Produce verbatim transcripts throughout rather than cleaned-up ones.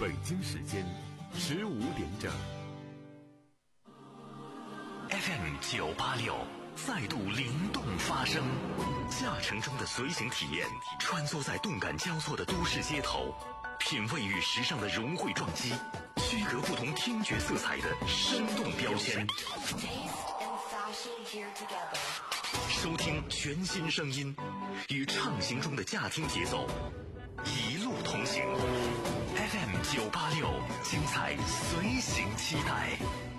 北京时间十五点整。 F M 九八六再度灵动发声，驾乘中的随行体验，穿梭在动感交错的都市街头，品味与时尚的融汇撞击，区隔不同听觉色彩的生动标签。收听全新声音，与畅行中的驾听节奏一路同行。F M 九八六，精彩随行期待。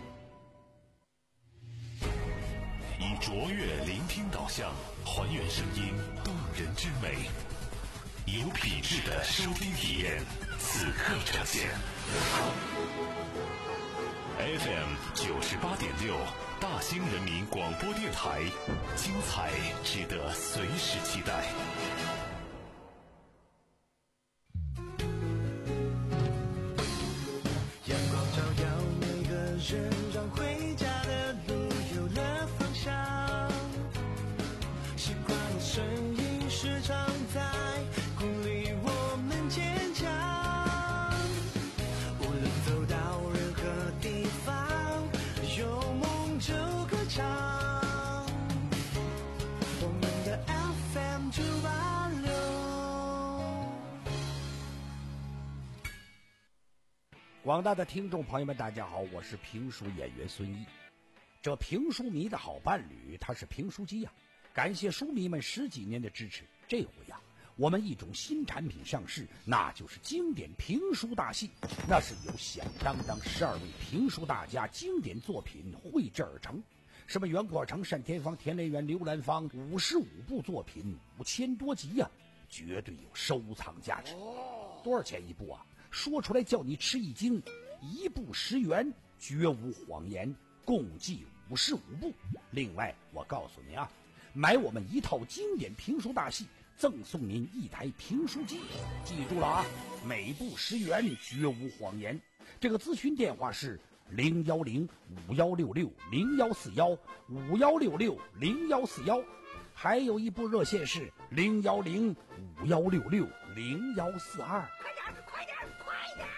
以卓越聆听导向，还原声音动人之美，有品质的收听体验，此刻呈现。F M 九十八点六，大兴人民广播电台，精彩值得随时期待。 阳光照耀每个人，让回家的路有了方向。习惯的声音时常在鼓励我们坚强。无论走到任何地方，有梦就歌唱。我们的 F M 九八六。 广大的听众朋友们，大家好，我是评书演员孙一。这评书迷的好伴侣，他是评书机呀、啊。感谢书迷们十几年的支持，这回呀、啊，我们一种新产品上市，那就是经典评书大戏。那是由响当当十二位评书大家经典作品绘制而成，什么袁阔成、单田芳、田连元、刘兰芳，五十五部作品，五千多集呀、啊，绝对有收藏价值。多少钱一部啊？说出来叫你吃一惊，一部十元，绝无谎言，共计五十五部。另外，我告诉您啊，买我们一套经典评书大戏，赠送您一台评书机。记住了啊，每部十元，绝无谎言。这个咨询电话是零幺零五幺六六零幺四幺五幺六六零幺四幺，还有一部热线是零幺零五幺六六零幺四二。 快点，快点，快点！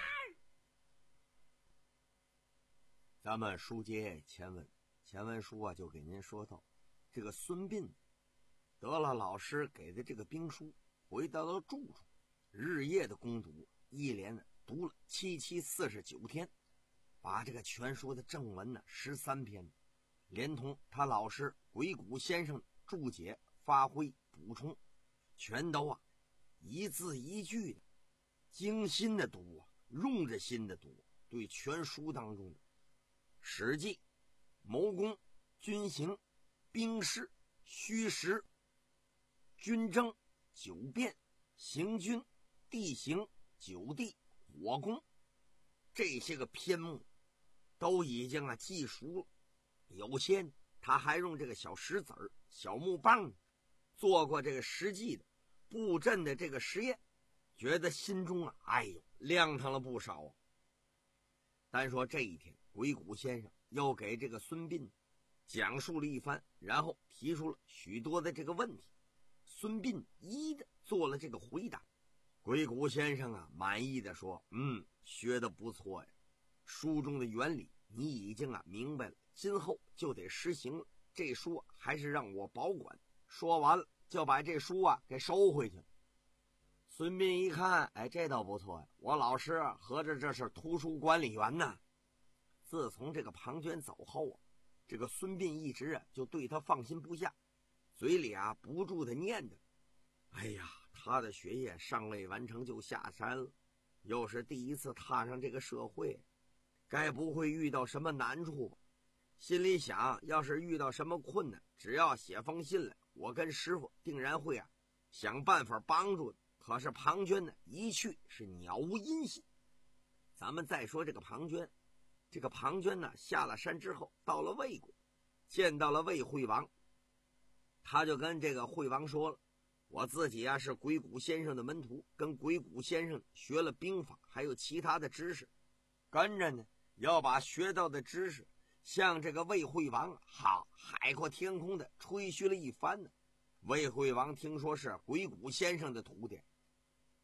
咱们书接前文，前文书啊就给您说到，这个孙膑得了老师给的这个兵书，回到了住处，日夜的攻读，一连呢读了七七四十九天，把这个全书的正文呢十三篇，连同他老师鬼谷先生注解、发挥、补充，全都啊一字一句的精心的读啊，用着心的读，对全书当中的史记、谋攻、军行、兵事、虚实、军争、九变、行军、地形、九地、火攻，这些个篇目都已经啊记熟了。有些他还用这个小石子儿、小木棒做过这个实际的布阵的这个实验，觉得心中啊哎呦亮堂了不少啊。单说这一天，鬼谷先生又给这个孙膑讲述了一番，然后提出了许多的这个问题，孙膑一一的做了这个回答。鬼谷先生啊满意的说，嗯，学得不错呀，书中的原理你已经啊明白了，今后就得实行了，这书还是让我保管。说完了就把这书啊给收回去了。孙膑一看，哎，这倒不错呀，我老师合着这是图书管理员呢。自从这个庞涓走后啊，这个孙膑一直啊就对他放心不下，嘴里啊不住的念着，哎呀，他的学业尚未完成就下山了，又是第一次踏上这个社会，该不会遇到什么难处吧？心里想，要是遇到什么困难，只要写封信来，我跟师傅定然会啊想办法帮助的。可是庞涓呢，一去是杳无音信。咱们再说这个庞涓，这个庞涓呢下了山之后，到了魏国，见到了魏惠王，他就跟这个惠王说了，我自己啊是鬼谷先生的门徒，跟鬼谷先生学了兵法还有其他的知识，跟着呢要把学到的知识向这个魏惠王好海阔天空的吹嘘了一番呢。魏惠王听说是鬼谷先生的徒弟，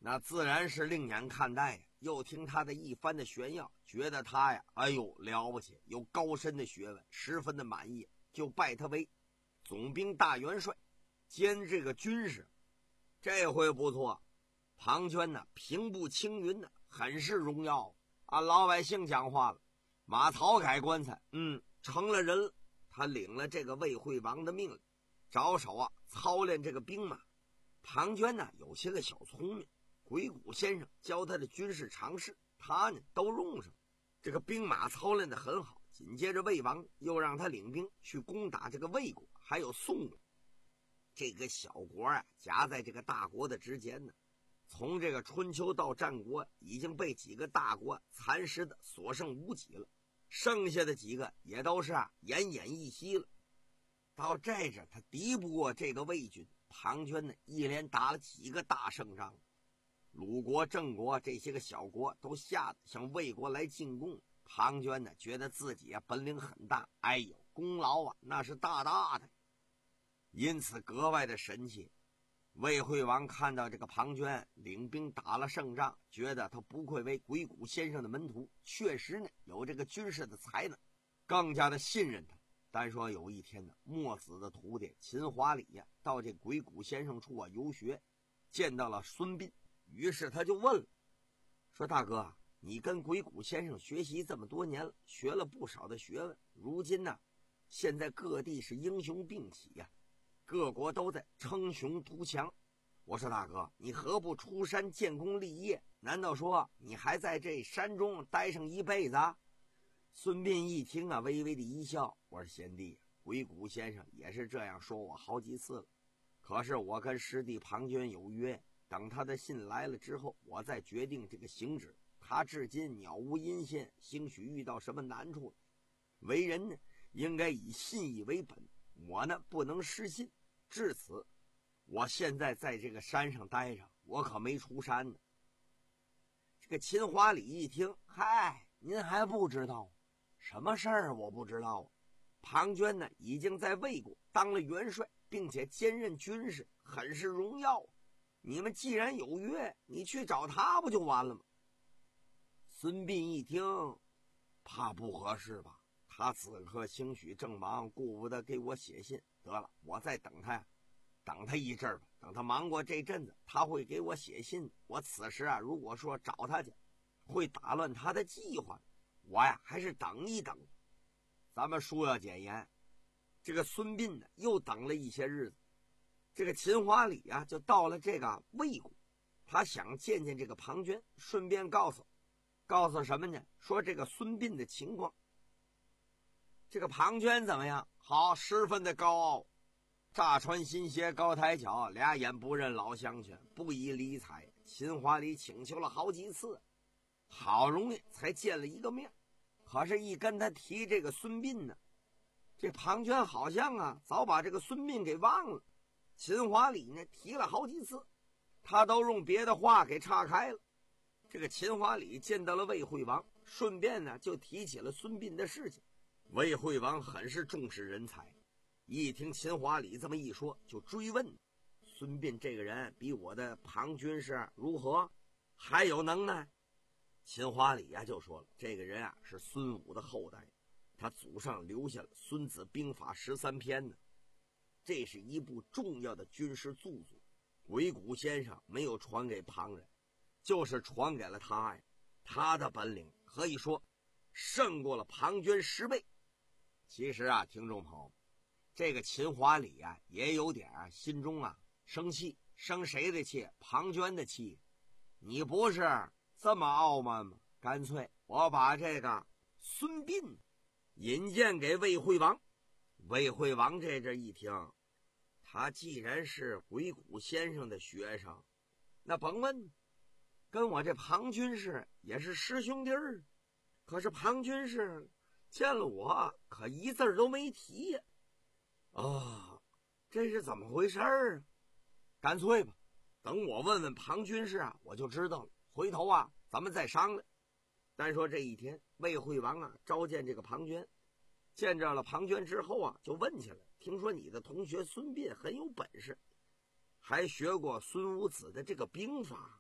那自然是另眼看待呀。又听他的一番的炫耀，觉得他呀，哎呦了不起，有高深的学问，十分的满意，就拜他为总兵大元帅，兼这个军师。这回不错，庞涓呢平步青云呢，很是荣耀。按老百姓讲话了，马曹改棺材，嗯，成了人了。他领了这个魏惠王的命令，着手啊操练这个兵马。庞涓呢有些个小聪明，鬼谷先生教他的军事常识，他呢都用上，这个兵马操练的很好。紧接着魏王又让他领兵去攻打这个魏国还有宋国。这个小国啊夹在这个大国的之间呢，从这个春秋到战国已经被几个大国蚕食的所剩无几了，剩下的几个也都是啊奄奄一息了。到这阵他敌不过这个魏军，庞涓呢一连打了几个大胜仗，鲁国、郑国这些个小国都吓得向魏国来进攻。庞涓呢觉得自己啊本领很大，哎呦功劳啊那是大大的，因此格外的神气。魏惠王看到这个庞涓领兵打了胜仗，觉得他不愧为鬼谷先生的门徒，确实呢有这个军事的才能，更加的信任他。单说有一天呢，墨子的徒弟秦华礼呀、啊、到这鬼谷先生处啊游学，见到了孙膑，于是他就问了，说大哥，你跟鬼谷先生学习这么多年了，学了不少的学问，如今呢现在各地是英雄并起呀、啊，各国都在称雄图强。我说大哥，你何不出山建功立业？难道说你还在这山中待上一辈子啊？孙膑一听啊，微微的一笑，我说贤弟，鬼谷先生也是这样说我好几次了，可是我跟师弟庞涓有约，等他的信来了之后，我再决定这个行止。他至今杳无音信，兴许遇到什么难处，为人呢应该以信义为本，我呢不能失信，至此我现在在这个山上待着，我可没出山呢。这个秦华礼一听，嗨，您还不知道什么事儿？我不知道啊。庞涓呢已经在魏国当了元帅，并且兼任军师，很是荣耀。你们既然有约，你去找他不就完了吗？孙膑一听，怕不合适吧？他此刻兴许正忙，顾不得给我写信。得了，我再等他呀，等他一阵儿吧。等他忙过这阵子，他会给我写信。我此时啊，如果说找他去，会打乱他的计划。我呀，还是等一等。咱们书要简言，这个孙膑呢，又等了一些日子。这个秦华礼啊，就到了这个魏国，他想见见这个庞涓，顺便告诉。告诉什么呢？说这个孙膑的情况。这个庞涓怎么样？好，十分的高傲，乍穿新鞋高抬脚，俩眼不认老乡犬，不以理睬。秦华礼请求了好几次，好容易才见了一个面。可是一跟他提这个孙膑呢，这庞涓好像啊早把这个孙膑给忘了。秦华礼呢提了好几次，他都用别的话给岔开了。这个秦华礼见到了魏惠王，顺便呢就提起了孙膑的事情。魏惠王很是重视人才，一听秦华礼这么一说，就追问孙膑这个人比我的庞军师如何，还有能耐？秦华礼呀就说了，这个人啊是孙武的后代，他祖上留下了《孙子兵法》十三篇呢，这是一部重要的军事著作。鬼谷先生没有传给旁人，就是传给了他呀。他的本领可以说胜过了庞涓十倍。其实啊，听众朋友，这个秦华礼啊也有点啊心中啊生气，生谁的气？庞涓的气。你不是这么傲慢吗？干脆我把这个孙膑引荐给魏惠王。魏惠王这这一听，他既然是鬼谷先生的学生，那甭问，跟我这庞军师也是师兄弟儿。可是庞军师见了我，可一字都没提呀！哦，这是怎么回事儿啊？干脆吧，等我问问庞军师啊，我就知道了。回头啊，咱们再商量。单说这一天，魏惠王啊召见这个庞涓，见着了庞涓之后啊，就问起来，听说你的同学孙膑很有本事，还学过孙武子的这个兵法，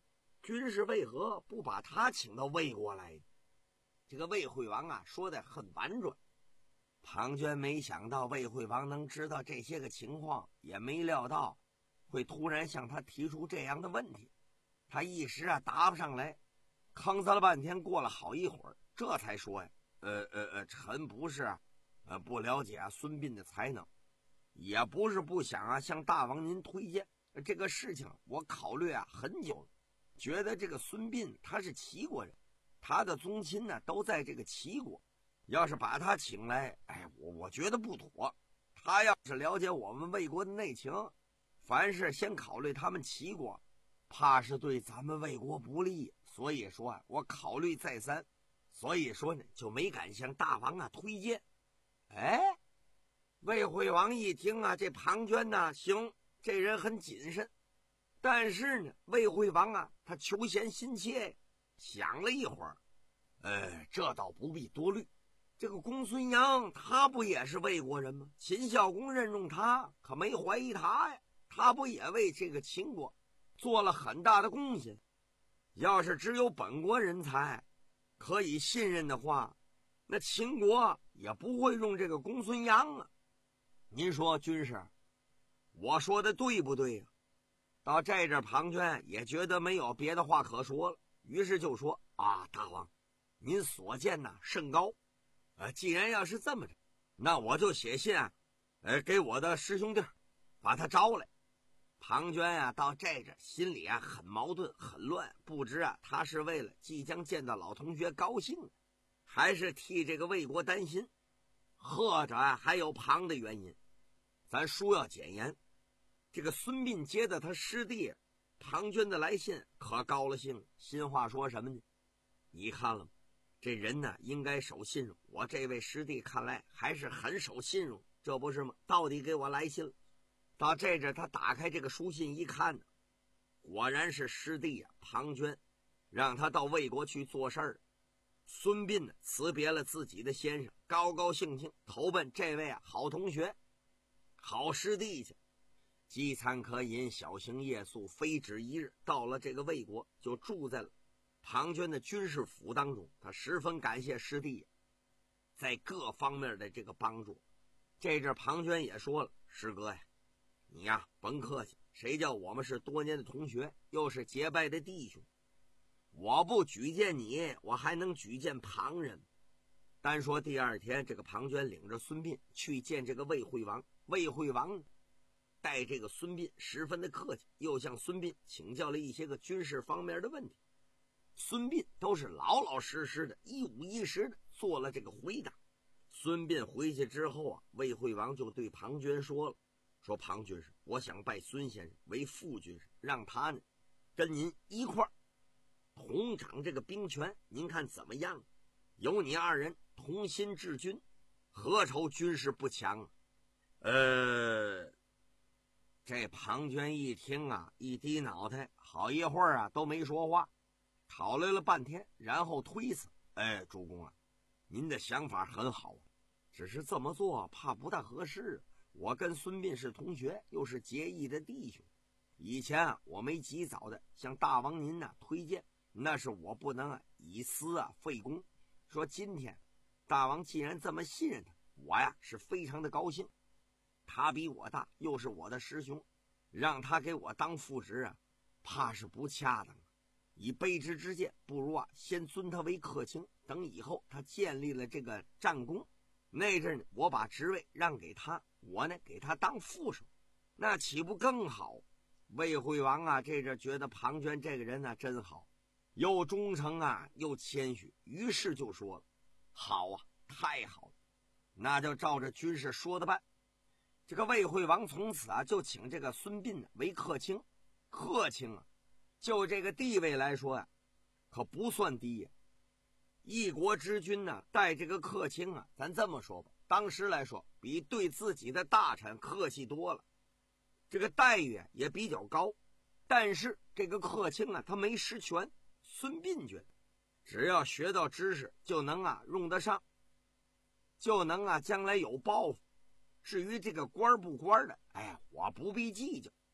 军师为何不把他请到魏国来？这个魏惠王啊说的很婉转。庞涓没想到魏惠王能知道这些个情况，也没料到会突然向他提出这样的问题，他一时啊答不上来，吭哧了半天，过了好一会儿，这才说呀：“呃呃呃，臣不是呃不了解啊孙膑的才能，也不是不想啊向大王您推荐这个事情，我考虑啊很久了，觉得这个孙膑他是齐国人，他的宗亲呢都在这个齐国。要是把他请来，哎，我我觉得不妥。他要是了解我们魏国的内情，凡事先考虑他们齐国，怕是对咱们魏国不利。所以说啊，我考虑再三，所以说呢，就没敢向大王啊推荐。哎，魏惠王一听啊，这庞涓呢，行，这人很谨慎。但是呢，魏惠王啊，他求贤心切，想了一会儿，呃，这倒不必多虑。这个公孙阳他不也是魏国人吗？秦孝公任用他，可没怀疑他呀，他不也为这个秦国做了很大的贡献？要是只有本国人才可以信任的话，那秦国也不会用这个公孙阳啊。您说军师，我说的对不对呀？到这阵庞涓也觉得没有别的话可说了，于是就说：啊，大王，您所见呐甚高。呃，既然要是这么着，那我就写信啊，呃，给我的师兄弟把他招来。庞涓啊，到这阵心里啊很矛盾，很乱，不知啊他是为了即将见到老同学高兴，还是替这个魏国担心，或者啊还有旁的原因。咱书要简言，这个孙膑接的他师弟庞涓的来信，可高了兴，心话说什么呢？你看了吗？这人呢应该守信用，我这位师弟看来还是很守信用，这不是吗？到底给我来信了。到这阵他打开这个书信一看呢，果然是师弟啊庞涓让他到魏国去做事儿。孙膑呢辞别了自己的先生，高高兴兴投奔这位啊好同学好师弟去。饥餐可饮，小行夜宿，非止一日，到了这个魏国就住在了庞涓的军事府当中。他十分感谢师弟在各方面的这个帮助。这阵庞涓也说了：师哥呀，你呀甭客气，谁叫我们是多年的同学，又是结拜的弟兄，我不举荐你，我还能举荐旁人。单说第二天，这个庞涓领着孙膑去见这个魏惠王，魏惠王待这个孙膑十分的客气，又向孙膑请教了一些个军事方面的问题。孙膑都是老老实实的一五一十的做了这个回答。孙膑回去之后啊，魏惠王就对庞涓说了，说庞军师，我想拜孙先生为副军师，让他呢跟您一块儿同掌这个兵权，您看怎么样？有你二人同心治军，何愁军事不强啊？呃，这庞涓一听啊，一低脑袋，好一会儿啊都没说话，考虑了半天，然后推辞：哎，主公啊，您的想法很好，只是这么做怕不大合适。我跟孙膑是同学，又是结义的弟兄，以前啊我没及早的向大王您呐、啊、推荐，那是我不能啊以私啊废公。说今天大王既然这么信任他，我呀是非常的高兴。他比我大，又是我的师兄，让他给我当副职啊，怕是不恰当。以卑职之见，不如啊先尊他为客卿，等以后他建立了这个战功，那阵呢我把职位让给他，我呢给他当副手，那岂不更好？魏惠王啊这阵觉得庞涓这个人呢、啊、真好，又忠诚啊又谦虚，于是就说了：好啊，太好了，那就照着军事说的办。这个魏惠王从此啊就请这个孙膑为客卿。客卿啊就这个地位来说呀、啊，可不算低呀。一国之君呢、啊，带这个客卿啊，咱这么说吧，当时来说比对自己的大臣客气多了，这个待遇也比较高。但是这个客卿啊，他没实权。孙膑觉得，只要学到知识，就能啊用得上，就能啊将来有报复。至于这个官不官的，哎，我不必计较。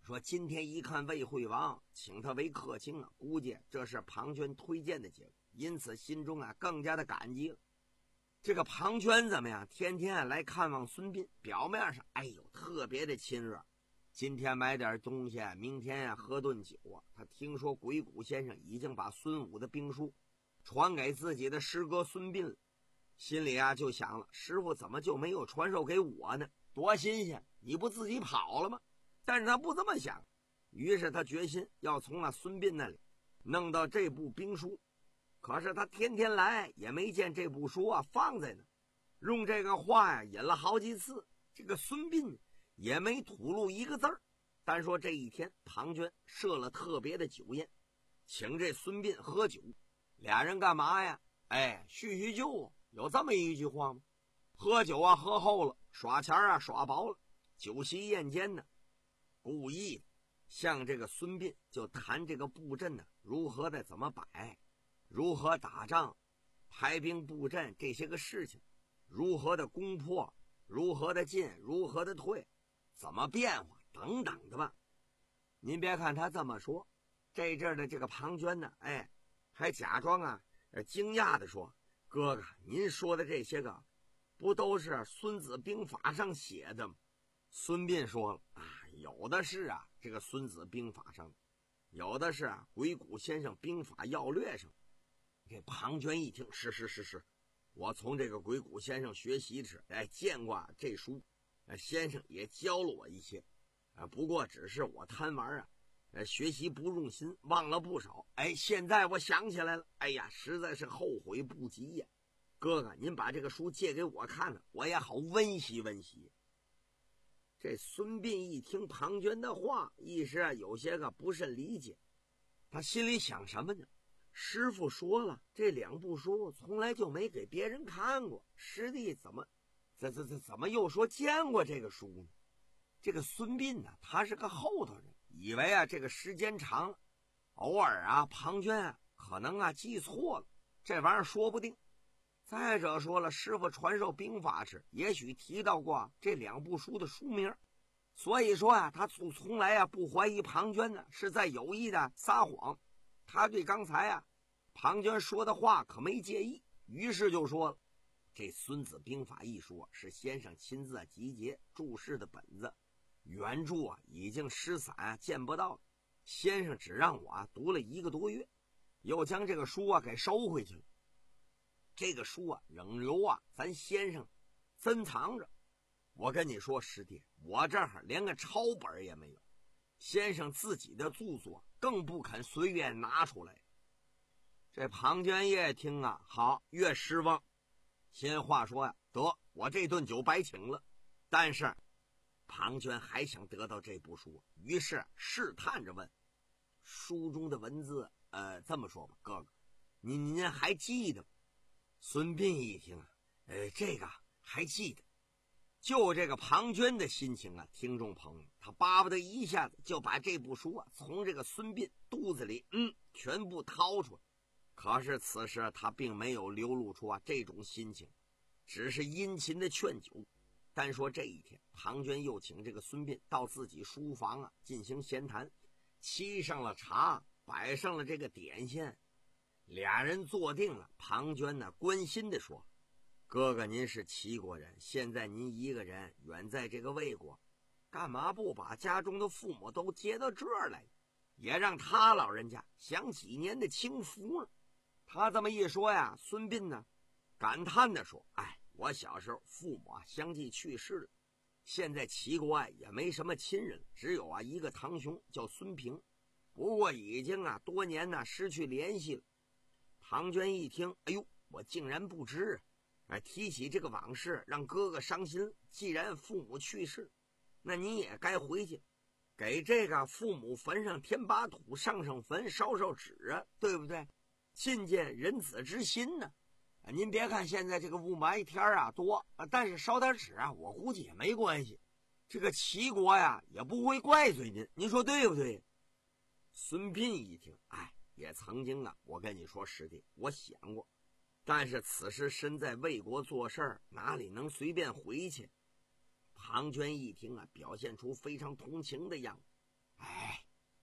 说今天一看魏惠王请他为客卿啊，估计这是庞涓推荐的结果，因此心中啊更加的感激了。这个庞涓怎么样？天天来看望孙膑，表面上哎呦特别的亲热，今天买点东西，明天呀、啊、喝顿酒啊。他听说鬼谷先生已经把孙武的兵书传给自己的师哥孙膑了，心里啊就想了，师傅怎么就没有传授给我呢？多新鲜，你不自己跑了吗？但是他不这么想，于是他决心要从那孙膑那里弄到这部兵书。可是他天天来也没见这部书啊放在那，用这个话呀引了好几次，这个孙膑也没吐露一个字儿。单说这一天庞涓设了特别的酒宴，请这孙膑喝酒，俩人干嘛呀？哎，叙叙旧啊，有这么一句话吗？喝酒啊喝厚了，耍钱啊耍薄了，酒席宴间呢，故意的向这个孙膑就谈这个布阵呢如何的怎么摆，如何打仗，排兵布阵这些个事情，如何的攻破，如何的进，如何的退，怎么变化等等的吧。您别看他这么说，这阵的这个庞涓呢，哎，还假装啊惊讶的说：“哥哥，您说的这些个不都是孙子兵法上写的吗？”孙膑说了：“啊，有的是啊，这个孙子兵法上的，有的是啊鬼谷先生兵法要略上。”这庞涓一听，是是是是，我从这个鬼谷先生学习时，哎，见过这书，先生也教了我一些，啊，不过只是我贪玩啊，呃，学习不用心，忘了不少。哎，现在我想起来了，哎呀，实在是后悔不及呀！哥哥，您把这个书借给我看看，我也好温习温习。这孙膑一听庞涓的话，一时啊有些个不甚理解，他心里想什么呢？师傅说了，这两部书从来就没给别人看过，师弟怎么怎怎怎怎么又说见过这个书呢？这个孙膑呢，他是个后头人，以为啊这个时间长了，偶尔啊庞涓啊可能啊记错了，这玩意儿说不定。再者说了，师傅传授兵法时也许提到过这两部书的书名，所以说啊他从从来啊不怀疑庞涓呢是在有意的撒谎。他对刚才啊庞涓说的话可没介意，于是就说了：“这《孙子兵法》一书是先生亲自集结注释的本子，原著啊已经失散啊见不到了，先生只让我啊读了一个多月，又将这个书啊给收回去了。这个书啊仍留啊咱先生珍藏着。我跟你说师弟，我这儿连个抄本也没有，先生自己的著作更不肯随便拿出来。”这庞涓一听啊，好，越失望。先话说呀，得，我这顿酒白请了。但是庞涓还想得到这部书，于是试探着问：“书中的文字，呃，这么说吧，哥哥，您您还记得吗？”孙膑一听啊，呃，这个还记得。就这个庞涓的心情啊，听众朋友，他巴不得一下子就把这部书啊从这个孙膑肚子里嗯全部掏出来。可是此时他并没有流露出啊这种心情，只是殷勤的劝酒。单说这一天，庞涓又请这个孙膑到自己书房啊进行闲谈，沏上了茶，摆上了这个点心，俩人坐定了。庞涓呢关心地说：“哥哥，您是齐国人，现在您一个人远在这个魏国，干嘛不把家中的父母都接到这儿来，也让他老人家享几年的清福呢？”他这么一说呀，孙膑呢感叹地说：“哎，我小时候父母啊相继去世了，现在齐国啊也没什么亲人，只有啊一个堂兄叫孙平，不过已经啊多年呢失去联系了。”庞涓一听，哎呦，我竟然不知啊！哎，提起这个往事，让哥哥伤心。既然父母去世，那你也该回去，给这个父母坟上添把土，上上坟，烧烧纸啊，对不对？尽见人子之心呢。啊，您别看现在这个雾霾天啊多啊，但是烧点纸啊，我估计也没关系。这个齐国呀也不会怪罪您，您说对不对？孙膑一听，哎，也曾经啊，我跟你说师弟，我想过，但是此时身在魏国做事儿，哪里能随便回去？庞涓一听啊，表现出非常同情的样子。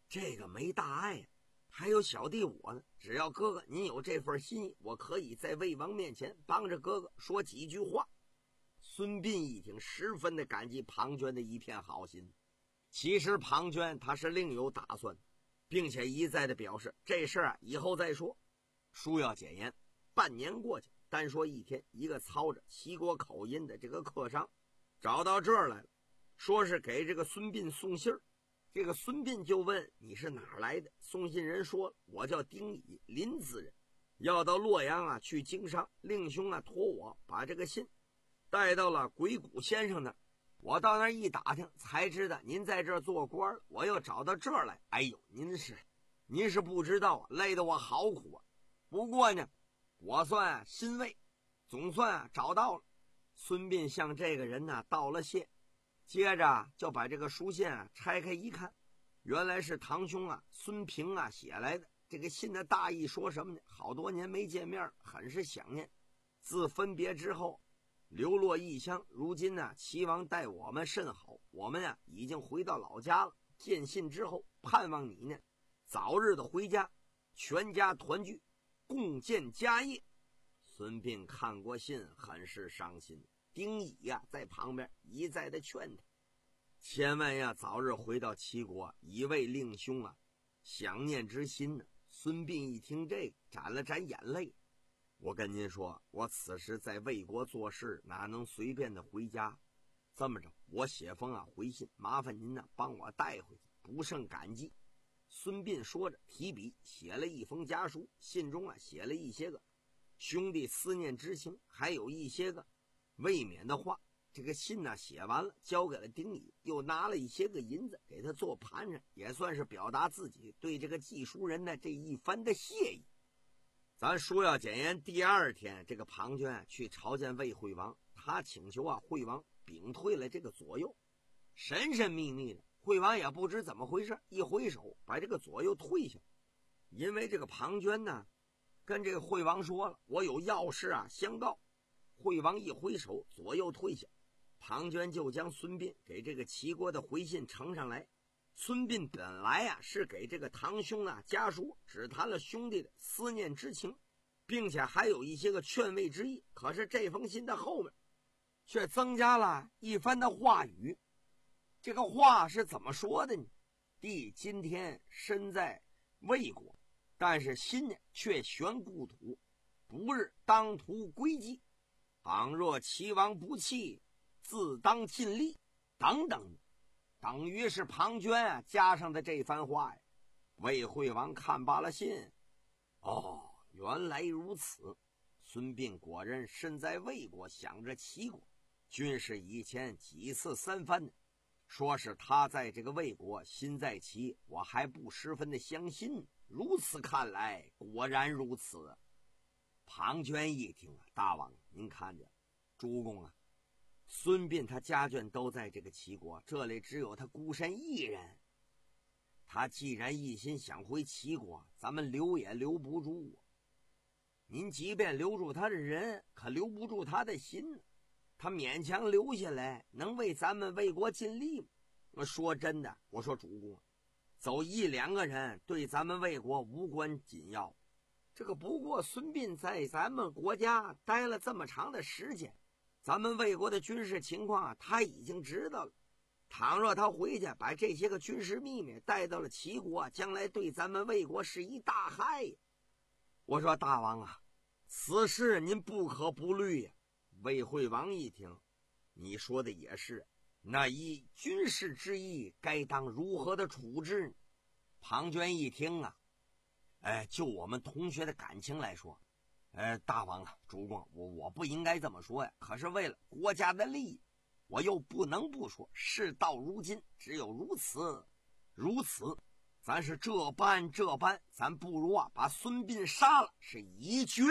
这个没大碍呀、啊。还有小弟我呢，只要哥哥您有这份心意，我可以在魏王面前帮着哥哥说几句话。孙膑一听，十分的感激庞涓的一片好心。其实庞涓他是另有打算，并且一再的表示这事啊以后再说，书要简言。半年过去，单说一天，一个操着齐国口音的这个客商找到这儿来了，说是给这个孙膑送信儿。这个孙膑就问你是哪儿来的？送信人说我叫丁乙，临淄人，要到洛阳啊去经商，令兄啊托我把这个信带到了鬼谷先生那儿。我到那儿一打听，才知道您在这儿做官了，我又找到这儿来。哎呦，您是您是不知道啊，累得我好苦啊。不过呢，我算啊欣慰，总算啊找到了。孙膑向这个人呢、啊、道了谢，接着就把这个书信啊拆开一看，原来是堂兄啊孙平啊写来的。这个信的大意说什么呢？好多年没见面，很是想念，自分别之后流落异乡，如今呢齐王待我们甚好，我们呀已经回到老家了。见信之后，盼望你呢早日的回家，全家团聚，共建家业。孙膑看过信，很是伤心。丁乙呀在旁边一再的劝他，千万呀早日回到齐国，以慰令兄啊想念之心呢。孙膑一听这个，沾了沾眼泪。我跟您说，我此时在魏国做事，哪能随便的回家？这么着，我写封啊回信，麻烦您呢帮我带回去，不胜感激。孙膑说着，提笔写了一封家书，信中啊写了一些个兄弟思念之情，还有一些个未免的话。这个信呢写完了，交给了丁乙，又拿了一些个银子给他做盘缠，也算是表达自己对这个寄书人的这一番的谢意。咱书要简言，第二天这个庞涓去朝见魏惠王，他请求啊惠王屏退了这个左右，神神秘秘的，惠王也不知怎么回事，一挥手把这个左右退下。因为这个庞涓呢跟这个惠王说了，我有要事啊相告。惠王一挥手，左右退下。庞涓就将孙膑给这个齐国的回信呈上来。孙膑本来啊是给这个堂兄啊家书，只谈了兄弟的思念之情，并且还有一些个劝慰之意。可是这封信的后面却增加了一番的话语。这个话是怎么说的呢？弟今天身在魏国，但是心呢却悬故土，不日当图归计。倘若齐王不弃，自当尽力，等等，等于是庞涓啊加上的这番话呀。魏惠王看罢了信，哦，原来如此。孙膑果然身在魏国，想着齐国，军事以前几次三番的说是他在这个魏国，心在齐，我还不十分的相信。如此看来，果然如此。庞涓一听啊，大王您看着，主公啊，孙膑他家眷都在这个齐国，这里只有他孤身一人。他既然一心想回齐国，咱们留也留不住啊。您即便留住他的人，可留不住他的心。他勉强留下来，能为咱们魏国尽力吗？我说真的，我说主公，走一两个人对咱们魏国无关紧要。这个不过孙膑在咱们国家待了这么长的时间，咱们魏国的军事情况他已经知道了。倘若他回去把这些个军事秘密带到了齐国，将来对咱们魏国是一大害呀。我说大王啊，此事您不可不虑呀。魏惠王一听，你说的也是，那以军事之意，该当如何的处置呢？庞涓一听啊，哎，就我们同学的感情来说，呃，大王啊，主公，我我不应该这么说呀。可是为了国家的利益，我又不能不说。事到如今，只有如此，如此，咱是这般这般，咱不如啊，把孙膑杀了，是以绝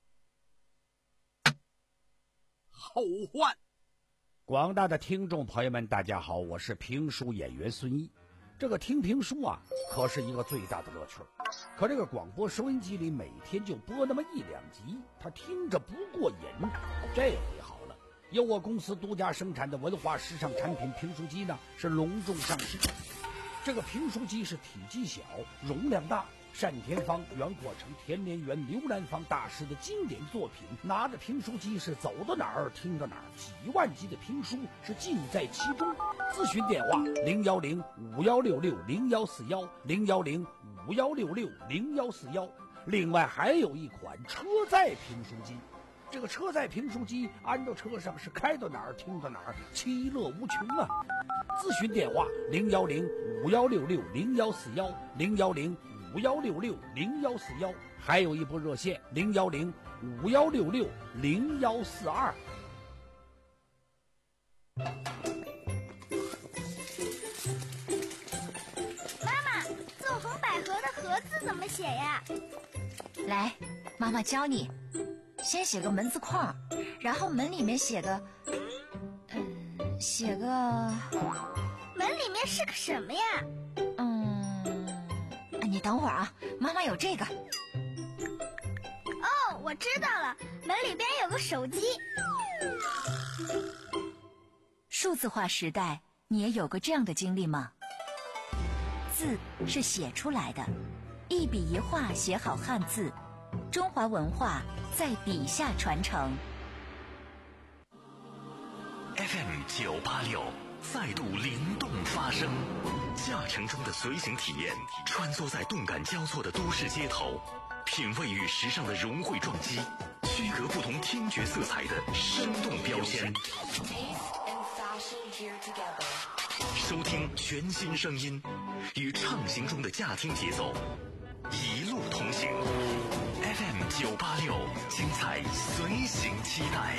后患。 广大的听众朋友们，大家好，我是评书演员孙一。这个听评书啊，可是一个最大的乐趣。可这个广播收音机里每天就播那么一两集，他听着不过瘾。这回好了，由我公司独家生产的文化时尚产品评书机呢，是隆重上市。 这个评书机是体积小，容量大，单田芳、袁阔成、田连元、刘兰芳大师的经典作品，拿着评书机是走到哪儿听到哪儿，几万集的评书是尽在其中。咨询电话零幺零五幺六六零幺四幺零幺零五幺六六零幺四幺。另外还有一款车载评书机，这个车载评书机安到车上是开到哪儿听到哪儿，其乐无穷啊！咨询电话零幺零五幺六六零幺四幺零幺零五幺六六零幺四幺，还有一部热线零幺零五幺六六零幺四二。 妈妈，纵横捭阖的阖字怎么写呀？ 来，妈妈教你。先写个门字框，然后门里面写个，嗯，写个。 门里面是个什么呀？ 嗯，你等会儿啊，妈妈有这个。 哦，我知道了，门里边有个手机。 数字化时代，你也有过这样的经历吗？字是写出来的，一笔一画写好汉字，中华文化在笔下传承。 F M 九八六再度灵动发声，驾乘中的随行体验，穿梭在动感交错的都市街头，品味与时尚的融汇撞击，区隔不同听觉色彩的生动标签。收听全新声音，与畅行中的驾听节奏，一路同行。F M 九八六，精彩随行期待。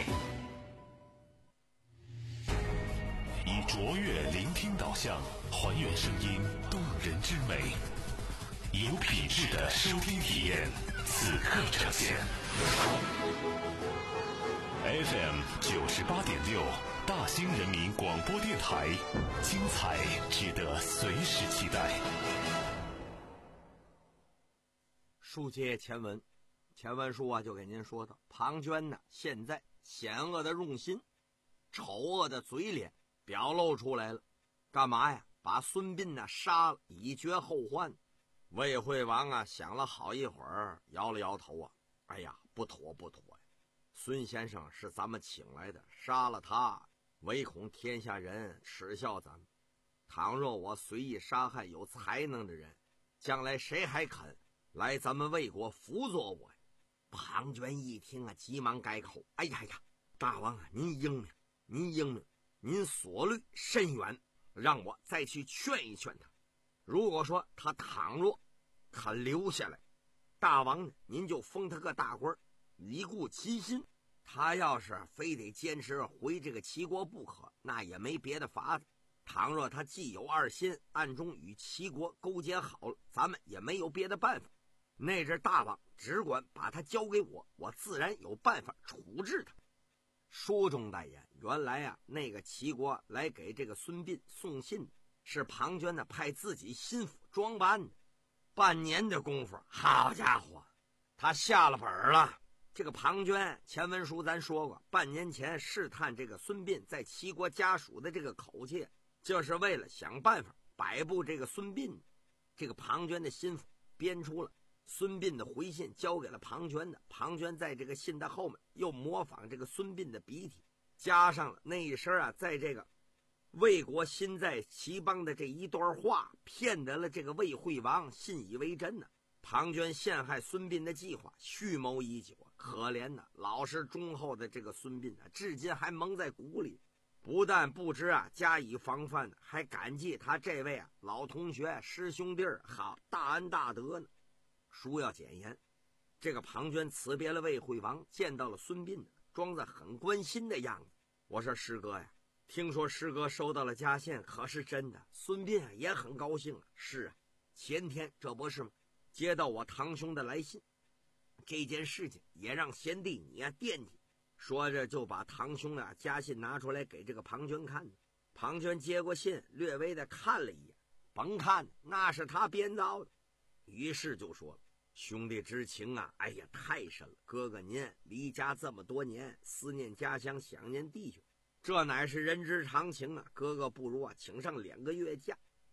以卓越聆听导向，还原声音动人之美，有品质的收听体验，此刻呈现。F M 九十八点六，大兴人民广播电台，精彩值得随时期待。 书接前文，前文书啊就给您说到，庞涓呢现在险恶的用心，丑恶的嘴脸表露出来了，干嘛呀？把孙膑呢杀了，以绝后患。魏惠王啊想了好一会儿，摇了摇头啊，哎呀，不妥不妥呀！孙先生是咱们请来的，杀了他，唯恐天下人耻笑咱们。倘若我随意杀害有才能的人，将来谁还肯来咱们魏国辅佐我呀？庞涓一听啊，急忙改口：“哎呀呀，大王啊，您英明，您英明。您所虑甚远，让我再去劝一劝他。如果说他倘若肯留下来，大王呢，您就封他个大官，以固其心。他要是非得坚持回这个齐国不可，那也没别的法子。倘若他既有二心，暗中与齐国勾结好了，咱们也没有别的办法。那阵大王只管把他交给我，我自然有办法处置他。”书中代言，原来啊，那个齐国来给这个孙膑送信，是庞涓呢派自己心腹装扮的。半年的功夫，好家伙，他下了本了。这个庞涓，前文书咱说过，半年前试探这个孙膑在齐国家属的这个口气，就是为了想办法摆布这个孙膑。这个庞涓的心腹编出了孙膑的回信，交给了庞涓的。庞涓在这个信的后面又模仿这个孙膑的笔体，加上了那一声啊，在这个魏国心在齐邦的这一段话，骗得了这个魏惠王信以为真呢、啊。庞涓陷害孙膑的计划蓄谋已久啊，可怜呐、啊，老实忠厚的这个孙膑啊，至今还蒙在鼓里，不但不知啊加以防范，还感激他这位啊老同学师兄弟儿，好大恩大德呢。书要简言，这个庞涓辞别了魏惠王，见到了孙膑，装作很关心的样子。我说师哥呀，听说师哥收到了家献，可是真的？孙膑啊也很高兴啊。是啊，前天这不是吗？接到我堂兄的来信，这件事情也让贤弟你啊惦记。说着就把堂兄啊家信拿出来给这个庞涓看。庞涓接过信，略微的看了一眼，甭看，那是他编造的。于是就说了，兄弟之情啊，哎呀太深了，哥哥您离家这么多年，思念家乡，想念弟兄，这乃是人之常情啊。哥哥不如啊请上两个月假，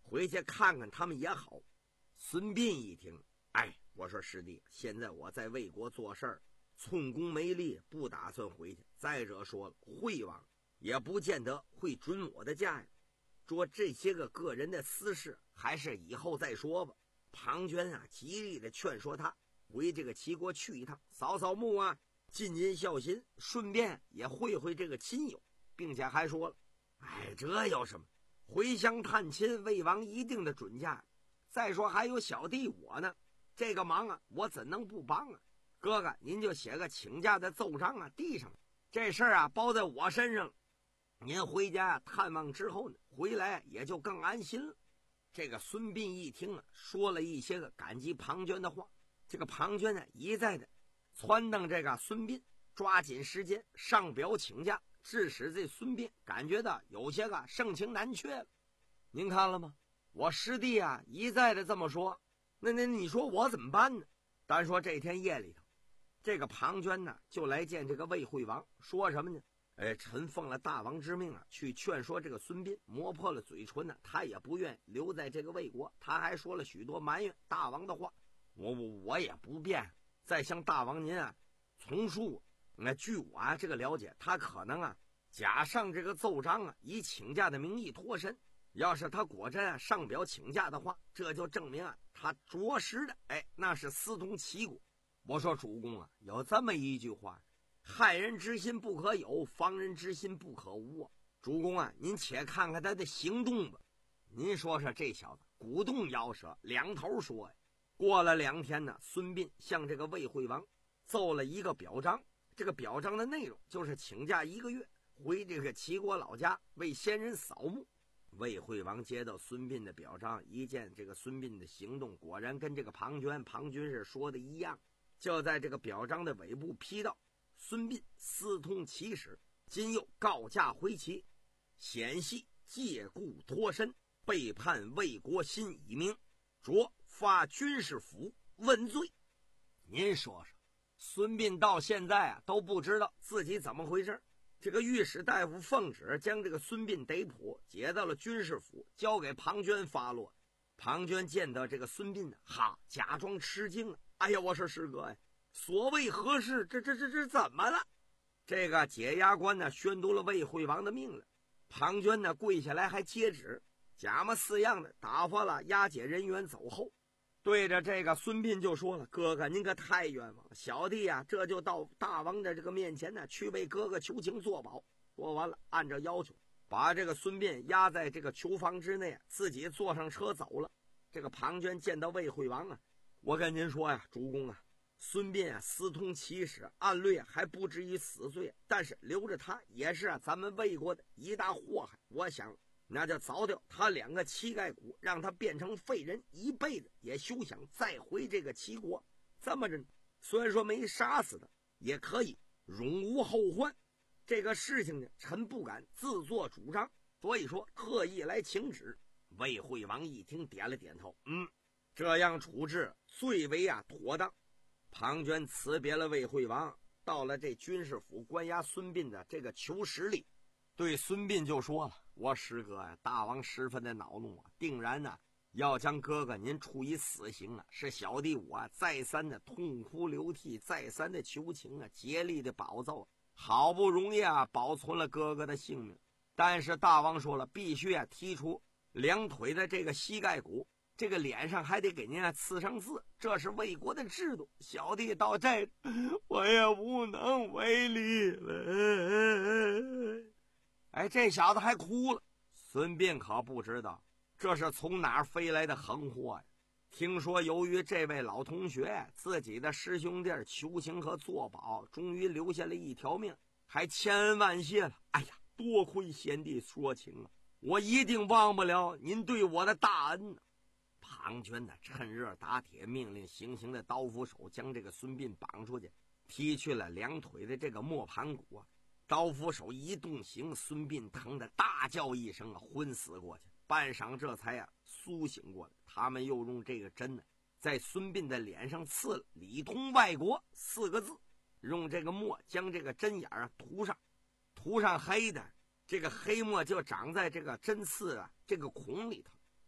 回去看看他们也好。孙膑一听，哎，我说师弟，现在我在魏国做事儿，寸功没力，不打算回去。再者说了，惠王也不见得会准我的假呀。说这些个个人的私事，还是以后再说吧。庞涓啊，极力的劝说他回这个齐国去一趟，扫扫墓啊，尽尽孝心，顺便也会会这个亲友，并且还说了，哎，这有什么？回乡探亲，魏王一定的准假。再说还有小弟我呢，这个忙啊，我怎能不帮啊？哥哥，您就写个请假的奏章啊，递上来，这事儿啊包在我身上。您回家探望之后呢，回来也就更安心了。这个孙膑一听啊，说了一些个感激庞涓的话。这个庞涓呢，一再的撺掇这个孙膑抓紧时间上表请假，致使这孙膑感觉到有些个盛情难却了。您看了吗？我师弟啊一再的这么说，那那你说我怎么办呢？单说这天夜里头，这个庞涓呢就来见这个魏惠王，说什么呢？哎，臣奉了大王之命啊，去劝说这个孙膑，磨破了嘴唇呢，他也不愿留在这个魏国，他还说了许多埋怨大王的话。我我我也不便再向大王您啊从述。那据我啊这个了解，他可能啊假上这个奏章啊，以请假的名义脱身。要是他果真啊上表请假的话，这就证明啊他着实的哎那是私通齐国。我说主公啊，有这么一句话，害人之心不可有，防人之心不可无啊。主公啊，您且看看他的行动吧。您说说这小子鼓动摇舌，两头说呀。过了两天呢，孙膑向这个魏惠王奏了一个表彰，这个表彰的内容就是请假一个月，回这个齐国老家为先人扫墓。魏惠王接到孙膑的表彰，一见这个孙膑的行动果然跟这个庞涓庞军是说的一样，就在这个表彰的尾部批道：孙膑私通齐使，今又告假回齐，显系借故脱身，背叛魏国新以名，着发军士府问罪。您说说，孙膑到现在啊都不知道自己怎么回事。这个御史大夫奉旨将这个孙膑逮捕，解到了军士府，交给庞涓发落。庞涓见到这个孙膑呢，哈，假装吃惊了。哎呀，我说师哥呀，所谓何事？这这这这怎么了？这个解押官呢宣读了魏惠王的命令，庞涓呢跪下来还接旨，假模似样的打发了押解人员走后，对着这个孙膑就说了：哥哥您可太冤枉了，小弟啊这就到大王的这个面前呢去为哥哥求情作保。说完了，按照要求把这个孙膑押在这个囚房之内，自己坐上车走了。这个庞涓见到魏惠王啊，我跟您说呀，主公啊，孙膑啊私通齐使，按律还不至于死罪，但是留着他也是啊咱们魏国的一大祸害。我想那就凿掉他两个膝盖骨，让他变成废人，一辈子也休想再回这个齐国。这么着，虽然说没杀死他，也可以永无后患。这个事情呢，臣不敢自作主张，所以说特意来请旨。魏惠王一听，点了点头，嗯，这样处置最为啊妥当。庞涓辞别了魏惠王，到了这军士府关押孙膑的这个囚室里，对孙膑就说了：我师哥呀，大王十分的恼怒啊，定然呢、啊、要将哥哥您处以死刑啊！是小弟我啊再三的痛哭流涕，再三的求情啊，竭力的保奏，好不容易啊保存了哥哥的性命。但是大王说了，必须啊剔除两腿的这个膝盖骨，这个脸上还得给您啊刺上字，这是魏国的制度。小弟到这我也无能为力了。哎，这小子还哭了。孙膑可不知道这是从哪儿飞来的横祸呀！听说由于这位老同学自己的师兄弟求情和作保，终于留下了一条命，还千恩万谢了。哎呀，多亏贤弟说情啊，我一定忘不了您对我的大恩呢。庞涓呢趁热打铁，命令行刑的刀斧手将这个孙膑绑出去，踢去了两腿的这个末盘骨啊。刀斧手一动刑，孙膑疼得大叫一声啊，昏死过去。半晌这才啊苏醒过来。他们又用这个针呢，在孙膑的脸上刺了“里通外国”四个字，用这个墨将这个针眼啊涂上，涂上黑的，这个黑墨就长在这个针刺啊这个孔里头。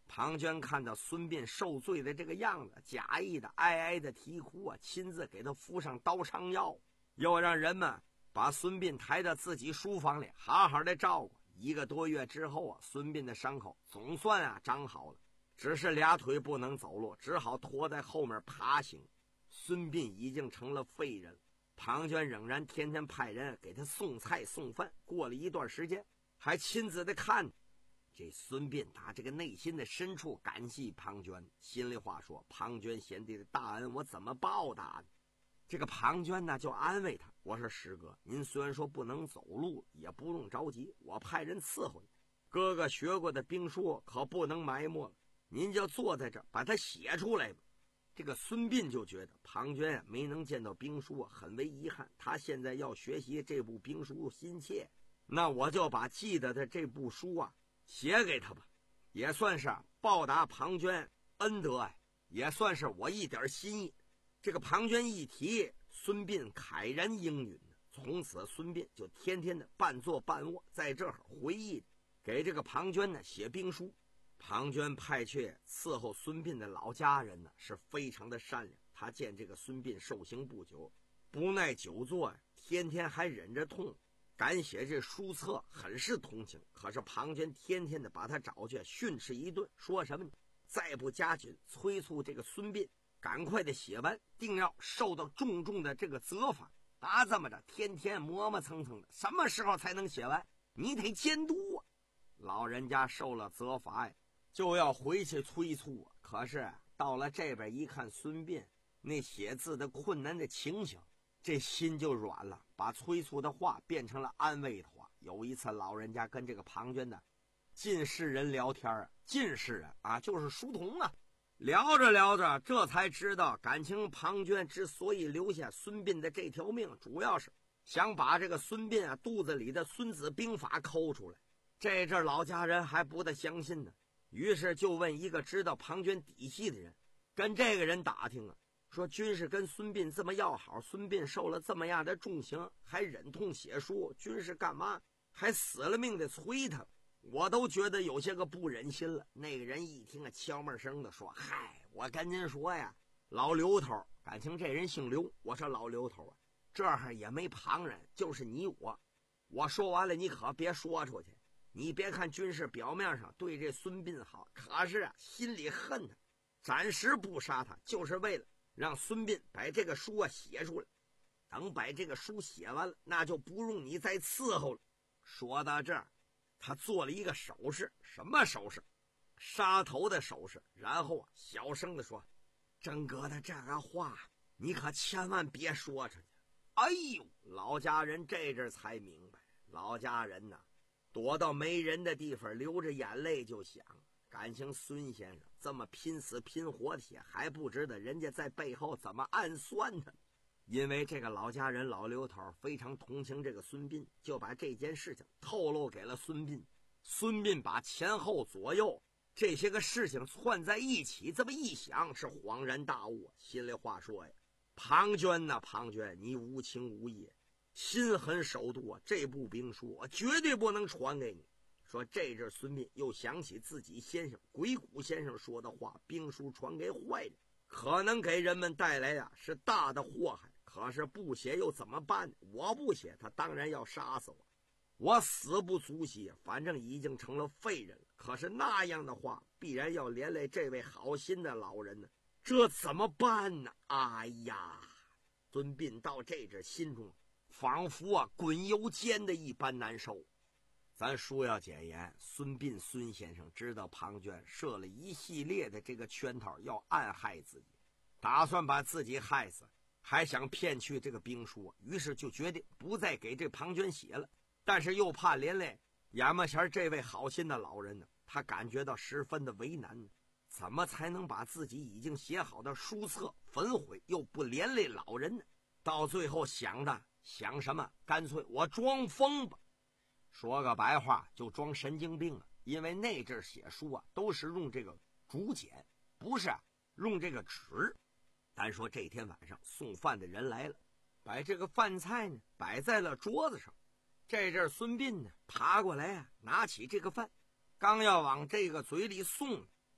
庞涓看到孙膑受罪的这个样子，假意的哀哀的啼哭啊，亲自给他敷上刀伤药，又让人们把孙膑抬到自己书房里好好的照顾。一个多月之后啊，孙膑的伤口总算啊长好了，只是俩腿不能走路，只好拖在后面爬行。孙膑已经成了废人，庞涓仍然天天派人给他送菜送饭。过了一段时间，还亲自的看这孙膑打这个内心的深处感激庞涓，心里话说，庞涓贤弟的大恩我怎么报答呢？这个庞涓呢就安慰他，我说师哥，您虽然说不能走路，也不用着急，我派人伺候你。哥哥学过的兵书可不能埋没了，您就坐在这儿把它写出来吧。这个孙膑就觉得庞涓啊没能见到兵书啊很为遗憾，他现在要学习这部兵书心切，那我就把记得的这部书啊写给他吧，也算是报答庞涓恩德啊，也算是我一点心意。这个庞涓一提，孙膑慨然应允。从此孙膑就天天的半坐半卧，在这儿回忆给这个庞涓呢写兵书。庞涓派去伺候孙膑的老家人呢是非常的善良，他见这个孙膑受刑不久，不耐久坐，天天还忍着痛，敢写这书册，很是同情。可是庞涓天天的把他找去训斥一顿，说什么呢？再不加紧催促这个孙膑赶快的写完，定要受到重重的这个责罚。啊，这么着天天磨磨蹭蹭的，什么时候才能写完？你得监督啊！老人家受了责罚呀，就要回去催促啊。可是到了这边一看孙膑那写字的困难的情形，这心就软了，把催促的话变成了安慰的话。有一次老人家跟这个庞涓的进士人聊天啊，进士人啊就是书童啊，聊着聊着，这才知道感情庞涓之所以留下孙膑的这条命，主要是想把这个孙膑啊肚子里的孙子兵法抠出来。这阵老家人还不大相信呢，于是就问一个知道庞涓底细的人，跟这个人打听啊，说军士跟孙膑这么要好，孙膑受了这么样的重刑，还忍痛写书，军士干嘛还死了命的催他？我都觉得有些个不忍心了。那个人一听啊，悄闷声的说：“嗨，我跟您说呀，老刘头，感情这人姓刘。”我说老刘头啊，这儿也没旁人，就是你我。我说完了，你可别说出去。你别看军士表面上对这孙膑好，可是啊，心里恨他，暂时不杀他，就是为了让孙膑把这个书啊写出来。等把这个书写完了，那就不用你再伺候了。说到这儿，他做了一个手势，什么手势？杀头的手势。然后啊，小声的说：“真哥的这个话，你可千万别说出去。”哎呦，老家人这阵才明白，老家人呐，躲到没人的地方，流着眼泪就想，感情孙先生这么拼死拼活的写，还不知道人家在背后怎么暗算他。因为这个老家人老刘头非常同情这个孙膑，就把这件事情透露给了孙膑。孙膑把前后左右这些个事情串在一起，这么一想，是恍然大悟。心里话说呀，庞涓呐，庞涓，你无情无义，心狠手毒啊！这部兵书我绝对不能传给你。说这阵孙膑又想起自己先生鬼谷先生说的话，兵书传给坏人，可能给人们带来啊是大的祸害。可是不写又怎么办呢？我不写，他当然要杀死我。我死不足惜，反正已经成了废人了。可是那样的话，必然要连累这位好心的老人呢，这怎么办呢？哎呀，孙膑到这阵心中仿佛啊滚油煎的一般难受。咱书要简言，孙膑孙先生知道庞涓设了一系列的这个圈套，要暗害自己，打算把自己害死，还想骗去这个兵书，于是就决定不再给这庞涓写了。但是又怕连累眼巴前这位好心的老人呢，他感觉到十分的为难，怎么才能把自己已经写好的书册焚毁，又不连累老人呢？到最后想的想什么，干脆我装疯吧。说个白话，就装神经病啊！因为那阵写书啊，都是用这个竹简，不是用这个纸。单说这天晚上送饭的人来了，把这个饭菜呢摆在了桌子上。这阵孙膑呢爬过来啊，拿起这个饭，刚要往这个嘴里送，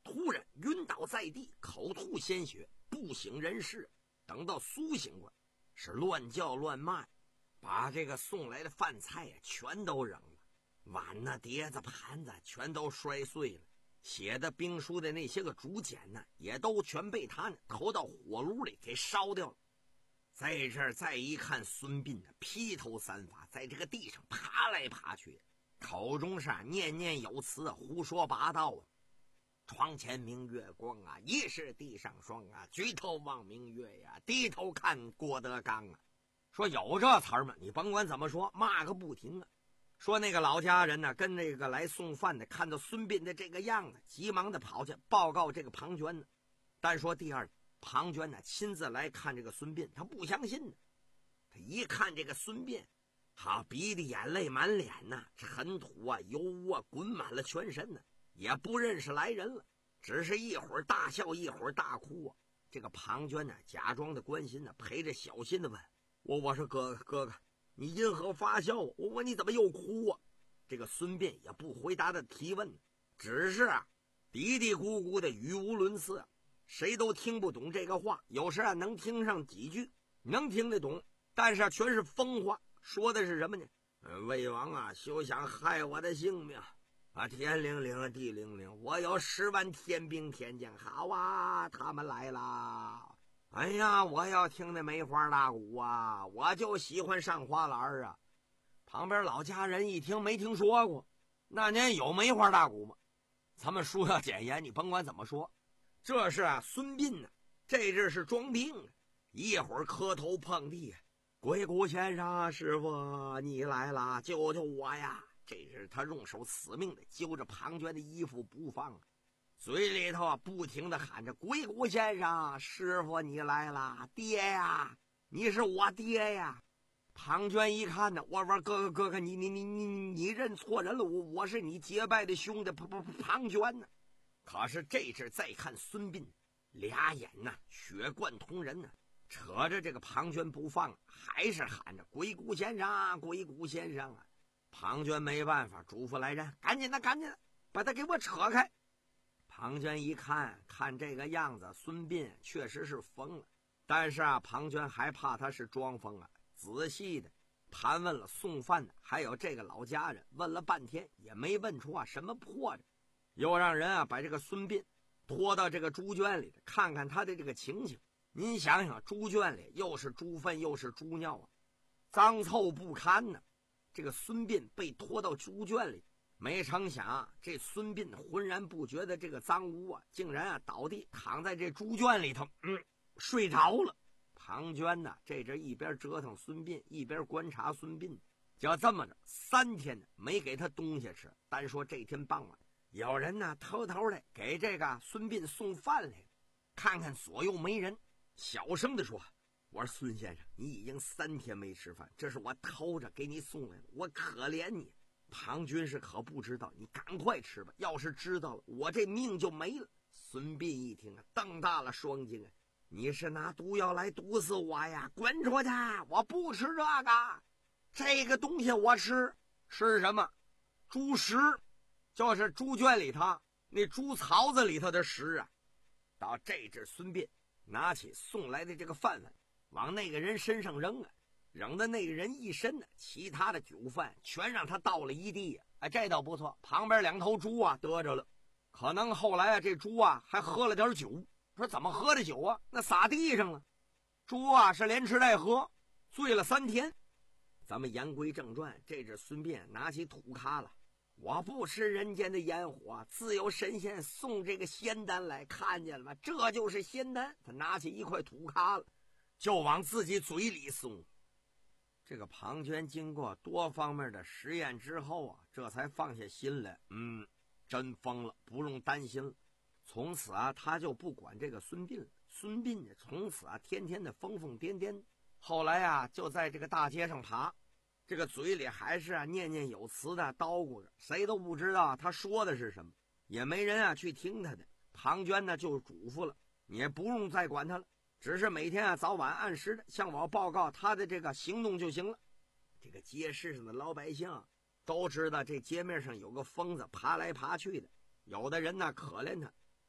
突然晕倒在地，口吐鲜血，不省人事。等到苏醒过来，是乱叫乱骂，把这个送来的饭菜呀全都扔了，碗呢、碟子、盘子全都摔碎了，写的兵书的那些个竹简呢，也都全被他呢投到火炉里给烧掉了。在这儿再一看，孙膑呢披头散发，在这个地上爬来爬去，口中是念念有词，胡说八道啊。床前明月光啊，疑是地上霜啊，举头望明月呀，低头看郭德纲啊。说有这词儿吗？你甭管怎么说，骂个不停啊。说那个老家人呢，跟这个来送饭的看到孙膑的这个样子，急忙的跑去报告这个庞涓呢。但说第二，庞涓呢亲自来看这个孙膑，他不相信呢。他一看这个孙膑，好鼻涕眼泪满脸呐，尘土啊油污啊滚满了全身呢，也不认识来人了，只是一会儿大笑一会儿大哭啊。这个庞涓呢假装的关心呢，陪着小心的问我我说哥哥哥哥，你因何发笑？我问你怎么又哭啊？这个孙膑也不回答他提问，只是啊嘀嘀咕咕的语无伦次，谁都听不懂这个话。有时啊能听上几句，能听得懂，但是啊全是疯话，说的是什么呢？呃、魏王啊休想害我的性命啊！天灵灵地灵灵，我有十万天兵天将，好啊，他们来啦！哎呀，我要听那梅花大鼓啊，我就喜欢上花篮啊。旁边老家人一听没听说过，那年有梅花大鼓吗？咱们书要简言，你甭管怎么说，这是啊孙膑呢、啊，这阵是装病啊，一会儿磕头碰地，鬼谷先生师傅你来啦，救救我呀！这是他用手死命的揪着庞涓的衣服不放啊，嘴里头啊不停的喊着鬼谷先生师傅你来啦，爹呀你是我爹呀！庞涓一看呢，我说哥哥哥哥你你你你你认错人了，我我是你结拜的兄弟庞庞涓呢。可是这阵再看孙膑，俩眼呐血贯瞳仁呢，扯着这个庞涓不放，还是喊着鬼谷先生鬼谷先生啊！庞涓没办法，嘱咐来人赶紧的赶紧的把他给我扯开。庞涓一看看这个样子，孙膑确实是疯了，但是啊庞涓还怕他是装疯啊，仔细的盘问了送饭的还有这个老家人，问了半天也没问出啊什么破绽，又让人啊把这个孙膑拖到这个猪圈里看看他的这个情形。您想想，猪圈里又是猪粪又是猪尿啊，脏臭不堪呢、啊。这个孙膑被拖到猪圈里，没成想这孙膑浑然不觉得这个脏污啊，竟然啊倒地躺在这猪圈里头，嗯，睡着了。庞涓呢，这阵一边折腾孙膑，一边观察孙膑，就这么着三天呢没给他东西吃。单说这天傍晚，有人呢偷偷的给这个孙膑送饭来了，看看左右没人，小声的说：“我说孙先生，你已经三天没吃饭，这是我偷着给你送来的，我可怜你。”庞军师可不知道，你赶快吃吧，要是知道了，我这命就没了。孙膑一听啊，瞪大了双睛啊，你是拿毒药来毒死我呀？滚出去！我不吃这个，这个东西我吃。吃什么？猪食，就是猪圈里头那猪槽子里头的食啊。到这阵，孙膑拿起送来的这个饭碗，往那个人身上扔啊，扔的那个人一身呢，其他的酒饭全让他倒了一地啊。哎，这倒不错，旁边两头猪啊得着了。可能后来啊，这猪啊还喝了点酒。说怎么喝的酒啊？那洒地上了。猪啊是连吃带喝，醉了三天。咱们言归正传，这阵孙膑拿起土咖了。我不吃人间的烟火，自有神仙送这个仙丹来，看见了吗？这就是仙丹。他拿起一块土咖了，就往自己嘴里送。这个庞涓经过多方面的实验之后啊，这才放下心来，嗯，真疯了，不用担心了。从此啊，他就不管这个孙膑了。孙膑呢，从此啊，天天的疯疯癫癫。后来啊，就在这个大街上爬，这个嘴里还是啊念念有词的叨咕着，谁都不知道他说的是什么，也没人啊去听他的。庞涓呢就嘱咐了，你也不用再管他了，只是每天啊早晚按时的向我报告他的这个行动就行了。这个街市上的老百姓都知道这街面上有个疯子爬来爬去的，有的人呢可怜他，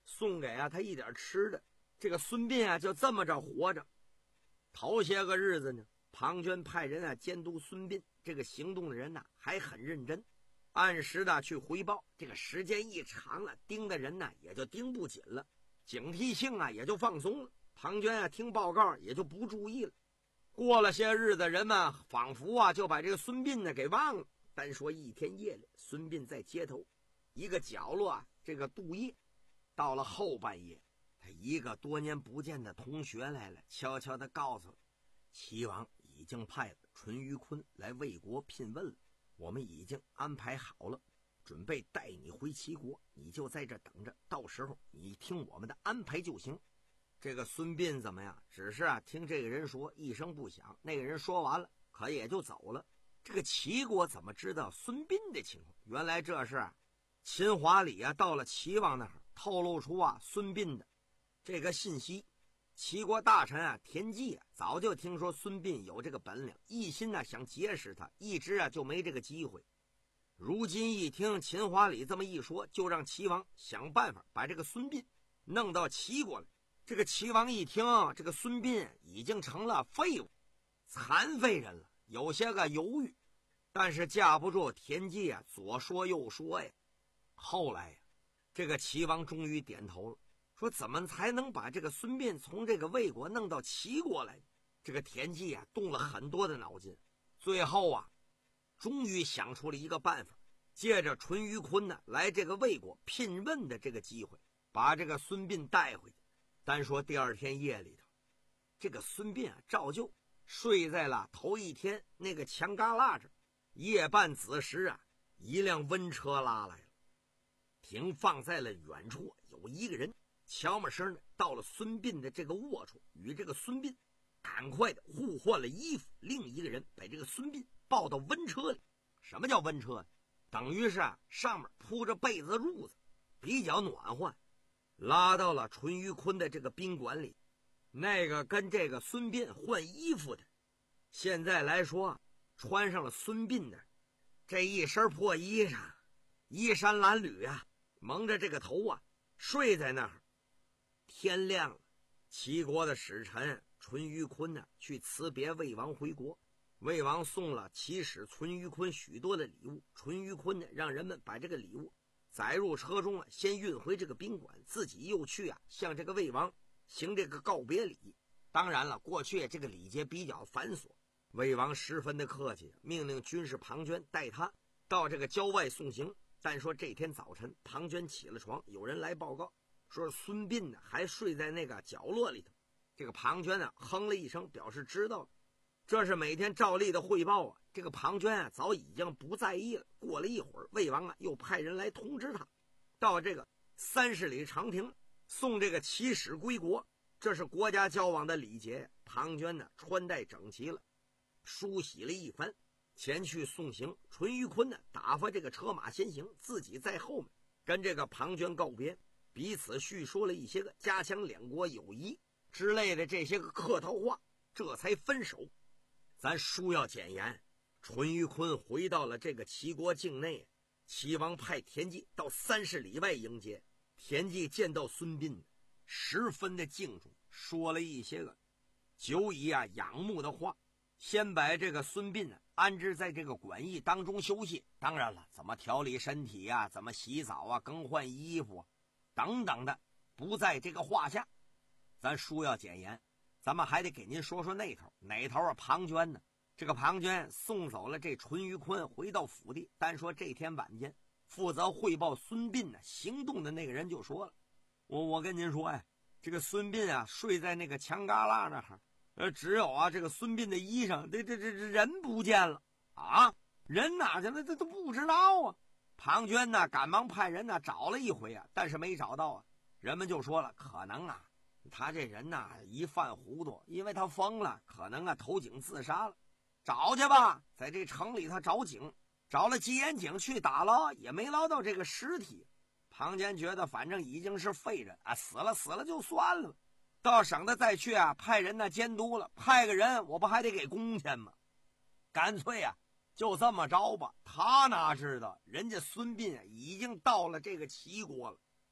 送给啊他一点吃的。这个孙膑啊就这么着活着。头些个日子呢，庞涓派人啊监督孙膑这个行动的人呢还很认真，按时的去回报。这个时间一长了，盯的人呢也就盯不紧了，警惕性啊也就放松了。庞涓啊听报告也就不注意了。过了些日子，人们仿佛啊就把这个孙膑呢给忘了。单说一天夜里，孙膑在街头一个角落啊这个度夜。到了后半夜，他一个多年不见的同学来了，悄悄地告诉齐王已经派了淳于髡来魏国聘问了，我们已经安排好了，准备带你回齐国，你就在这等着，到时候你听我们的安排就行。这个孙膑怎么样？只是啊听这个人说，一声不响，那个人说完了，可也就走了。这个齐国怎么知道孙膑的情况？原来这是啊秦华里啊到了齐王那儿，透露出啊孙膑的这个信息。齐国大臣啊田忌啊早就听说孙膑有这个本领，一心啊想结识他，一直啊就没这个机会。如今一听秦华里这么一说，就让齐王想办法把这个孙膑弄到齐国来。这个齐王一听，这个孙膑已经成了废物、残废人了，有些个犹豫，但是架不住田忌啊左说右说呀。后来呀，这个齐王终于点头了，说怎么才能把这个孙膑从这个魏国弄到齐国来？这个田忌啊动了很多的脑筋，最后啊终于想出了一个办法，借着淳于髡呢来这个魏国聘问的这个机会，把这个孙膑带回去。单说第二天夜里头，这个孙膑啊照旧睡在了头一天那个墙旮旯这儿。夜半子时啊，一辆温车拉来了，停放在了远处。有一个人悄没声的到了孙膑的这个卧处，与这个孙膑赶快的互换了衣服。另一个人把这个孙膑抱到温车里。什么叫温车？等于是啊上面铺着被子褥子，比较暖和，拉到了淳于髡的这个宾馆里。那个跟这个孙膑换衣服的，现在来说穿上了孙膑的这一身破衣裳，衣衫褴褛啊，蒙着这个头啊，睡在那儿。天亮了，齐国的使臣淳于髡呢去辞别魏王回国。魏王送了齐使淳于髡许多的礼物，淳于髡呢让人们把这个礼物载入车中了，先运回这个宾馆，自己又去啊向这个魏王行这个告别礼。当然了，过去这个礼节比较繁琐，魏王十分的客气，命令军士庞涓带他到这个郊外送行。但说这天早晨，庞涓起了床，有人来报告说孙膑呢还睡在那个角落里头。这个庞涓呢哼了一声，表示知道了。这是每天照例的汇报啊。这个庞涓啊早已经不在意了。过了一会儿，魏王啊又派人来通知他，到这个三十里长亭送这个齐使归国，这是国家交往的礼节。庞涓呢穿戴整齐了，梳洗了一番，前去送行。淳于髡呢打发这个车马先行，自己在后面跟这个庞涓告别，彼此叙说了一些个加强两国友谊之类的这些个客套话，这才分手。咱书要简言，淳于髡回到了这个齐国境内，齐王派田忌到三十里外迎接。田忌见到孙膑十分的敬重，说了一些个久已啊仰慕的话，先把这个孙膑呢安置在这个馆驿当中休息。当然了，怎么调理身体啊，怎么洗澡啊，更换衣服啊等等的不在这个话下。咱书要简言，咱们还得给您说说那头。哪头啊？庞涓呢？这个庞涓送走了这淳于髡回到府地。单说这天晚间，负责汇报孙膑呢行动的那个人就说了，我我跟您说呀、哎，这个孙膑啊睡在那个墙旮旯那儿，呃，只有啊这个孙膑的衣裳，这这这人不见了啊，人哪去了？这都不知道啊。庞涓呢赶忙派人呢找了一回啊，但是没找到啊。人们就说了，可能啊他这人呐一犯糊涂，因为他疯了，可能啊投井自杀了。找去吧，在这城里他找井，找了几眼井去打捞，也没捞到这个尸体。庞涓觉得反正已经是废人啊，死了死了就算了，到省得再去啊派人呢监督了，派个人我不还得给工钱吗？干脆啊就这么着吧。他哪知道人家孙膑啊已经到了这个齐国了。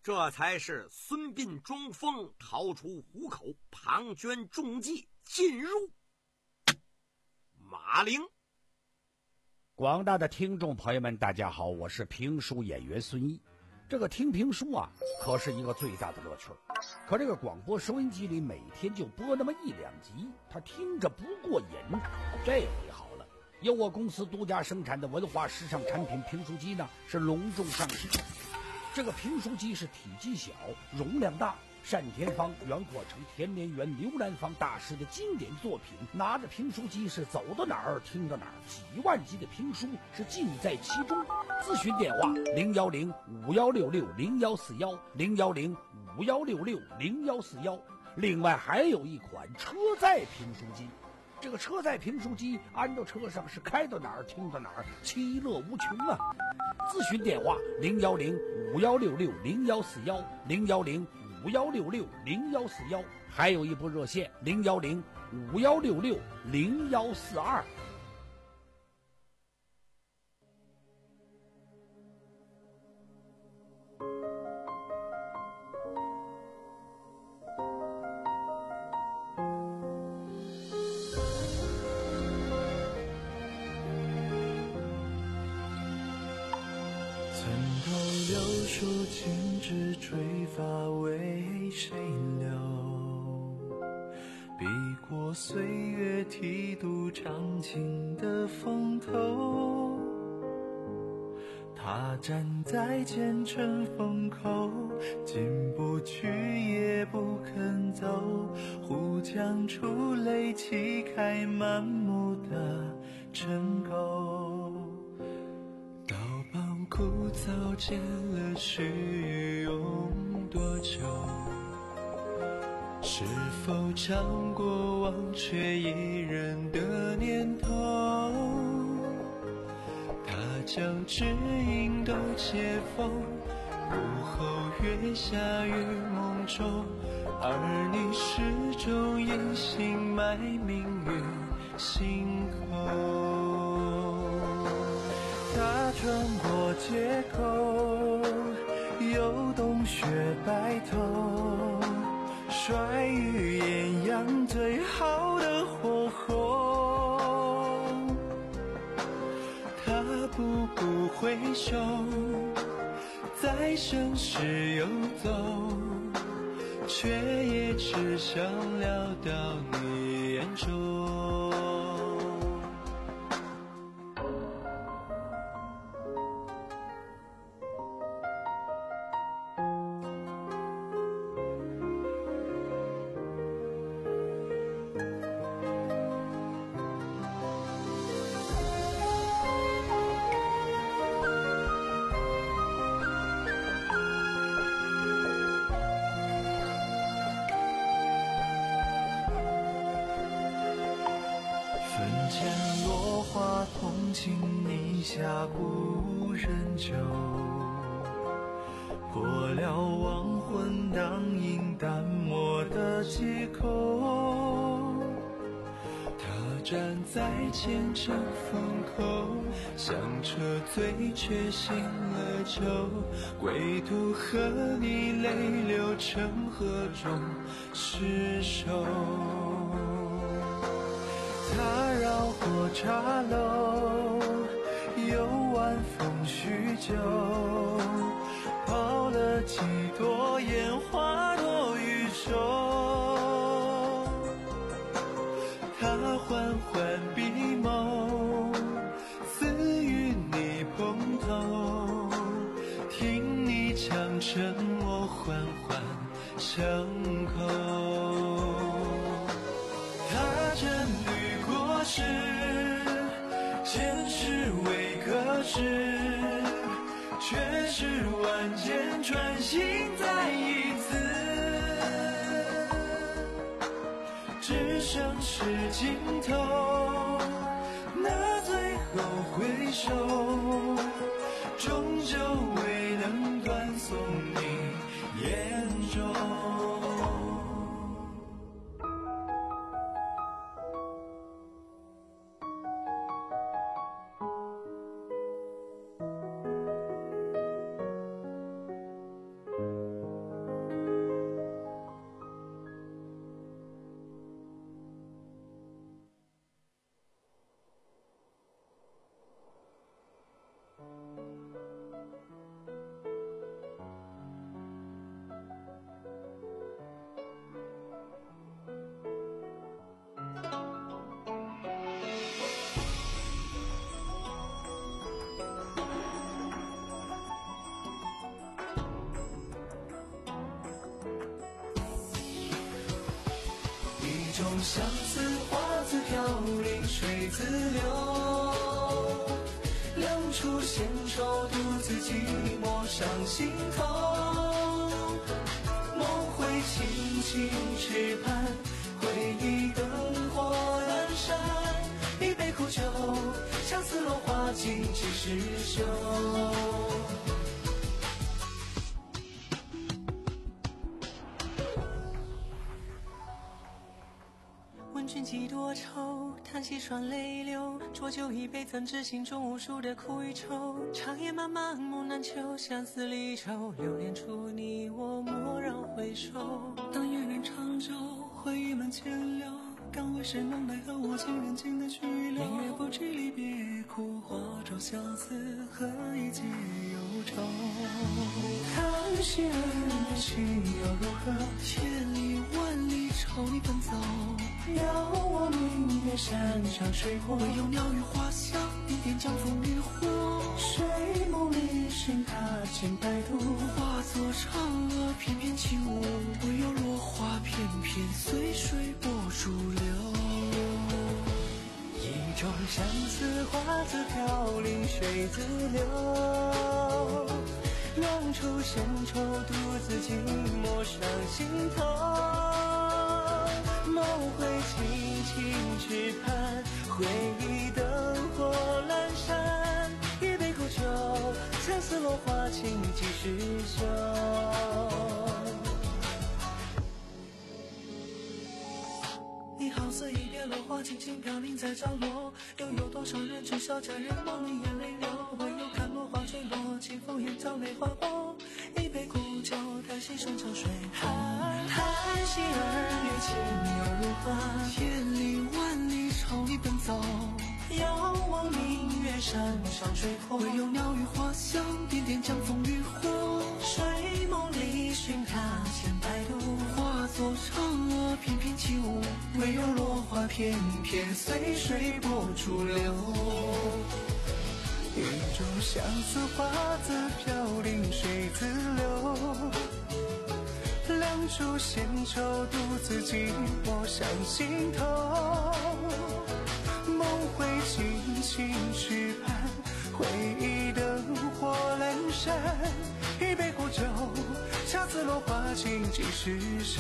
这才是孙膑装疯逃出虎口，庞涓中计进入马陵。 广大的听众朋友们，大家好，我是评书演员孙毅。这个听评书啊，可是一个最大的乐趣。可这个广播收音机里每天就播那么一两集，他听着不过瘾。这回好了，由我公司独家生产的文化时尚产品评书机呢，是隆重上市。这个评书机是体积小，容量大，单田芳、袁阔成、田连元、刘兰芳大师的经典作品。拿着评书机是走到哪儿听到哪儿，几万集的评书是尽在其中。咨询电话零幺零五幺六六零幺四幺零幺零五幺六六零幺四幺。另外还有一款车载评书机。这个车载评书机安到车上是开到哪儿听到哪儿，其乐无穷啊！咨询电话零幺零五幺六六零幺四幺零幺零五幺六六零幺四幺，还有一部热线零幺零五幺六六零幺四二。 数尽止垂发为谁留？避过岁月剃度长情的风头。他站在前尘风口，进不去也不肯走，忽将出泪泣开满目的尘垢。枯燥见了去用多久？是否尝过忘却一人的念头？他将指引都解封，午后月下于梦中，而你始终隐姓埋名于心口。他穿过街口，游冬雪白头，甩于艳阳最好的火候。他步步回首，在盛世游走，却也只想聊到你眼中。下故人酒，破了亡魂当饮淡漠的借口。他站在前尘风口，想撤醉却醒了酒，归途和你泪流成河中失守。他绕过茶楼，游玩风许久，泡了几朵烟花多余愁。他缓缓闭眸，似与你碰头，听你讲沉默缓缓相扣。他真履过世，前世未可知，却是万箭穿心再一次。只剩是尽头，那最后回首，终究未能断送你眼中。 相思花自飘零水自流，两处闲愁独自寂寞上心头。梦回轻轻池畔，回忆灯火阑珊，一杯苦酒，相思落花尽几时休。问君几多愁，叹息双泪流，浊酒一杯，怎知心中无数的苦与愁。长夜漫漫木难求，相思离愁，流年处你我蓦然回首。当月圆长久，回忆满千流，敢为谁能奈何我情人间的去留。明月不知离别苦，化作相思，何以解忧愁。叹息儿女情又如何，千里万里朝你奔走。遥望明月山上水火，唯有鸟语花香，点点江枫渔火。水梦里寻他千百度，化作嫦娥翩翩起舞，唯有落花片片随水波逐流。一种相思花自飘零水自流，两处闲愁独自寂寞上心头。梦回轻轻池畔，回忆灯火阑珊，一杯苦酒，相思落花尽几时休。你好似一片落花轻轻飘零在角落，又有多少人知晓佳人梦里眼泪流，唯有看落花坠落，清风眼角泪滑落，一杯苦酒，叹息声长水寒，叹息儿女情又如何，千里万里朝你奔走。遥望明月山上水火，唯有鸟语花香，点点江枫渔火。水梦里寻他千百度，化作嫦娥翩翩起舞，唯有落花片片随水波逐流。一株相思花自飘零水自流，两处闲愁独自寂寞上心头。梦回轻轻池畔，回忆灯火阑珊，一杯苦酒，恰似落花尽几时休。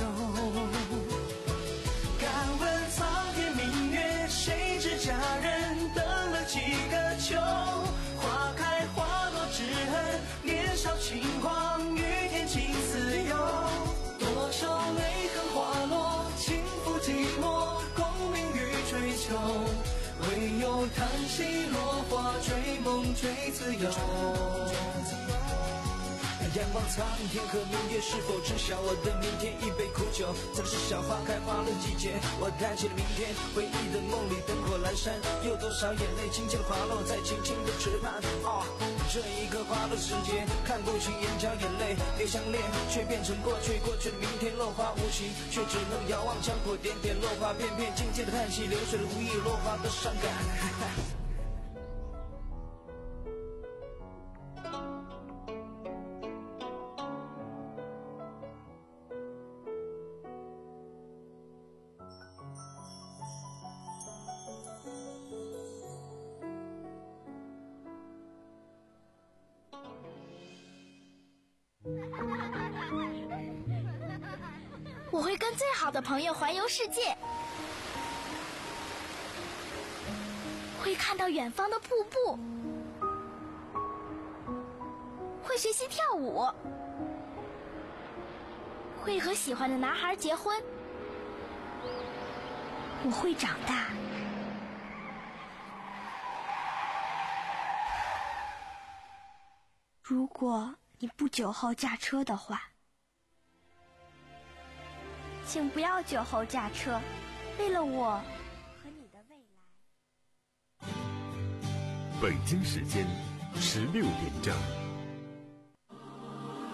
敢问苍天明月，谁知佳人等了几个秋？花开花落知恨，年少轻狂与天情似有。多少泪痕滑落，轻抚寂寞，功名与追求。唯有叹息落花，追梦追自由。仰望苍天和明月，是否知晓我的明天？一杯苦酒，怎知晓花开花的季节？我叹起了明天，回忆的梦里灯火阑珊，有多少眼泪轻轻滑落在轻轻的池畔。啊，这一刻花的世界，看不清眼角眼泪流相恋，却变成过去。过去的明天落花无情，却只能遥望江火点点落花片片，静静的叹息流水的无意落花的伤感。 我会跟最好的朋友环游世界，会看到远方的瀑布，会学习跳舞，会和喜欢的男孩结婚。我会长大。如果你不酒后驾车的话，请不要酒后驾车，为了我和你的未来。 北京时间十六点整。